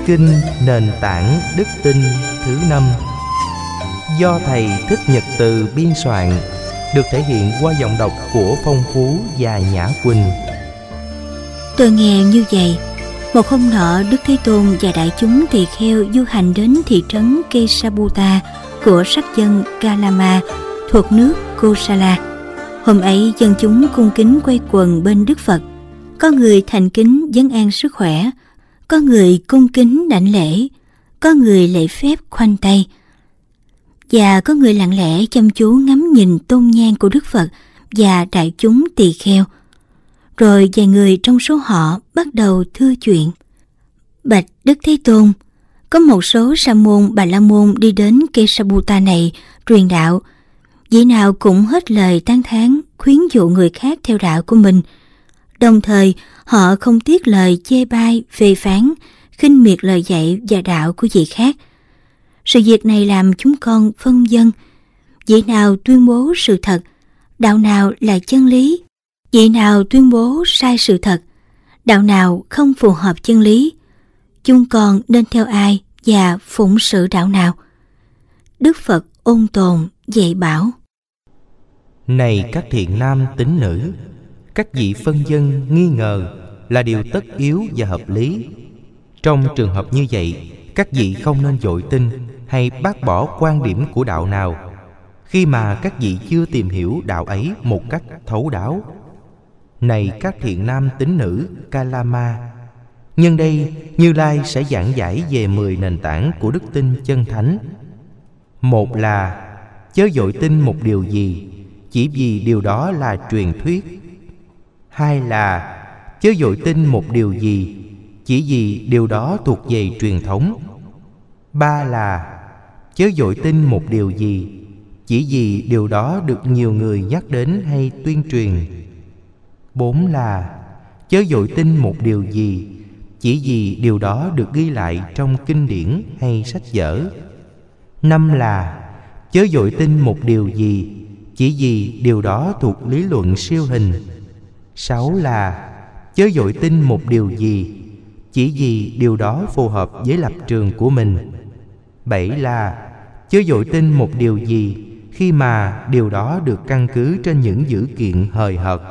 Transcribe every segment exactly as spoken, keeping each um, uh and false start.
kinh Nền tảng đức tin thứ năm do Thầy Thích Nhật Từ biên soạn, được thể hiện qua giọng đọc của Phong Phú và Nhã Quỳnh. Tôi nghe như vậy. Một hôm nọ, Đức Thế Tôn và đại chúng tỳ kheo du hành đến thị trấn Kesaputta của sắc dân Kalama thuộc nước Kosala. Hôm ấy, dân chúng cung kính quay quần bên Đức Phật. Có người thành kính vấn an sức khỏe, có người cung kính đảnh lễ, có người lễ phép khoanh tay, và có người lặng lẽ chăm chú ngắm nhìn tôn nhang của Đức Phật và đại chúng tỳ kheo. Rồi vài người trong số họ bắt đầu thưa chuyện. Bạch Đức Thế Tôn, có một số sa môn Bà La Môn đi đến Kesaputta này truyền đạo. Vị nào cũng hết lời tán thán, khuyến dụ người khác theo đạo của mình. Đồng thời, họ không tiếc lời chê bai, phê phán, khinh miệt lời dạy và đạo của vị khác. Sự việc này làm chúng con phân vân. Vị nào tuyên bố sự thật, đạo nào là chân lý? Vị nào tuyên bố sai sự thật, đạo nào không phù hợp chân lý? Chúng con nên theo ai và phụng sự đạo nào? Đức Phật ôn tồn dạy bảo: Này các thiện nam tín nữ, các vị phân vân nghi ngờ là điều tất yếu và hợp lý. Trong trường hợp như vậy, các vị không nên vội tin hay bác bỏ quan điểm của đạo nào, khi mà các vị chưa tìm hiểu đạo ấy một cách thấu đáo. Này các thiện nam tín nữ Kalama, nhân đây Như Lai sẽ giảng giải về mười nền tảng của đức tin chân thánh. Một là chớ vội tin một điều gì, chỉ vì điều đó là truyền thuyết. Hai là chớ vội tin một điều gì, chỉ vì điều đó thuộc về truyền thống. Ba là chớ vội tin một điều gì, chỉ vì điều đó được nhiều người nhắc đến hay tuyên truyền. Bốn là chớ vội tin một điều gì, chỉ vì điều đó được ghi lại trong kinh điển hay sách vở. Năm là chớ vội tin một điều gì, chỉ vì điều đó thuộc lý luận siêu hình. Sáu là chớ vội tin một điều gì, chỉ vì điều đó phù hợp với lập trường của mình. Bảy là chớ vội tin một điều gì, khi mà điều đó được căn cứ trên những dữ kiện hời hợt.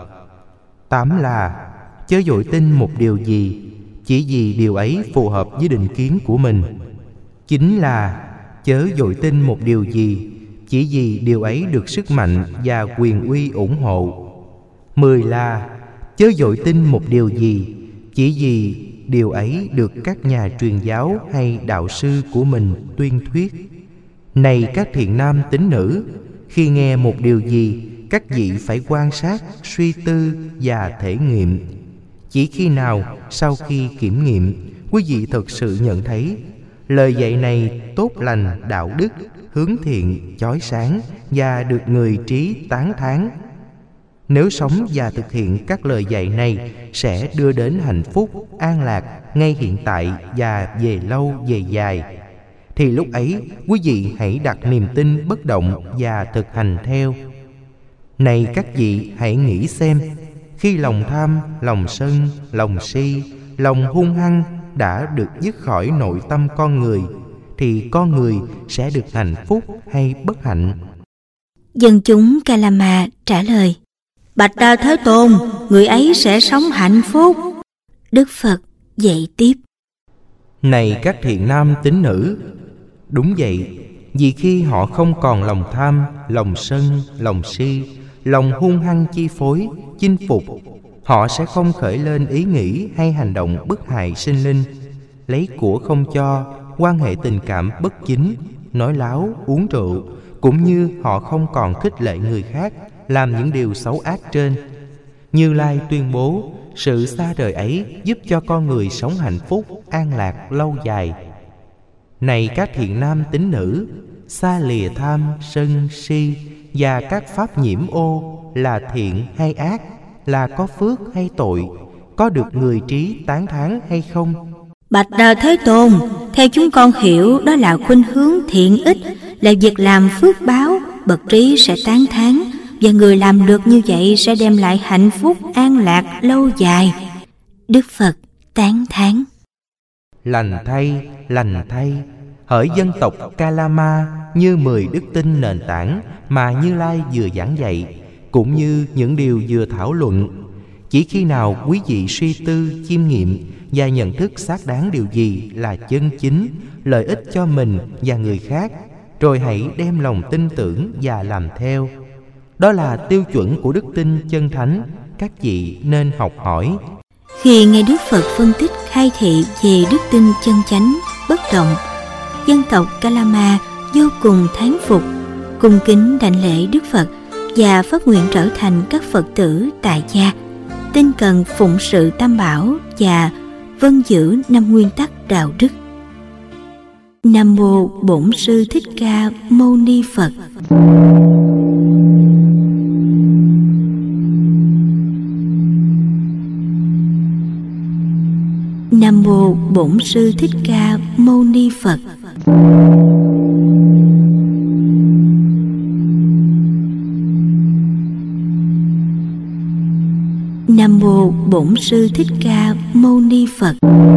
Tám là chớ vội tin một điều gì, chỉ vì điều ấy phù hợp với định kiến của mình. Chín là chớ vội tin một điều gì, chỉ vì điều ấy được sức mạnh và quyền uy ủng hộ. Mười là chớ vội tin một điều gì, chỉ vì điều ấy được các nhà truyền giáo hay đạo sư của mình tuyên thuyết. Này các thiện nam tín nữ, khi nghe một điều gì, các vị phải quan sát, suy tư và thể nghiệm. Chỉ khi nào sau khi kiểm nghiệm, quý vị thực sự nhận thấy lời dạy này tốt lành, đạo đức, hướng thiện, chói sáng và được người trí tán thán. Nếu sống và thực hiện các lời dạy này sẽ đưa đến hạnh phúc, an lạc ngay hiện tại và về lâu về dài, thì lúc ấy quý vị hãy đặt niềm tin bất động và thực hành theo. Này các vị hãy nghĩ xem, khi lòng tham, lòng sân, lòng si, lòng hung hăng đã được dứt khỏi nội tâm con người, thì con người sẽ được hạnh phúc hay bất hạnh? Dân chúng Kalama trả lời: Bạch Đà Thế Tôn, người ấy sẽ sống hạnh phúc. Đức Phật dạy tiếp: Này các thiện nam tín nữ, đúng vậy, vì khi họ không còn lòng tham, lòng sân, lòng si, lòng hung hăng chi phối, chinh phục, họ sẽ không khởi lên ý nghĩ hay hành động bức hại sinh linh, lấy của không cho, quan hệ tình cảm bất chính, nói láo, uống rượu, cũng như họ không còn khích lệ người khác làm những điều xấu ác trên. Như Lai tuyên bố sự xa rời ấy giúp cho con người sống hạnh phúc, an lạc lâu dài. Này các thiện nam tín nữ, xa lìa tham, sân, si và các pháp nhiễm ô là thiện hay ác, là có phước hay tội, có được người trí tán thán hay không? Bạch Đà Thế Tôn, theo chúng con hiểu đó là khuynh hướng thiện ích, là việc làm phước báo, bậc trí sẽ tán thán, và người làm được như vậy sẽ đem lại hạnh phúc an lạc lâu dài. Đức Phật tán thán: Lành thay, lành thay, hỡi dân tộc Kalama như mười đức tin nền tảng mà Như Lai vừa giảng dạy, cũng như những điều vừa thảo luận. Chỉ khi nào quý vị suy tư, chiêm nghiệm và nhận thức xác đáng điều gì là chân chính, lợi ích cho mình và người khác, rồi hãy đem lòng tin tưởng và làm theo. Đó là tiêu chuẩn của đức tin chân thánh, các vị nên học hỏi. Khi nghe Đức Phật phân tích khai thị về đức tin chân chánh, bất động, dân tộc Kalama vô cùng thán phục, cung kính đảnh lễ Đức Phật và phát nguyện trở thành các Phật tử tại gia, tinh cần phụng sự Tam Bảo và vâng giữ năm nguyên tắc đạo đức. Nam mô Bổn Sư Thích Ca Mâu Ni Phật. Nam mô Bổn Sư Thích Ca Mâu Ni Phật. Nam mô Bổn Sư Thích Ca Mâu Ni Phật.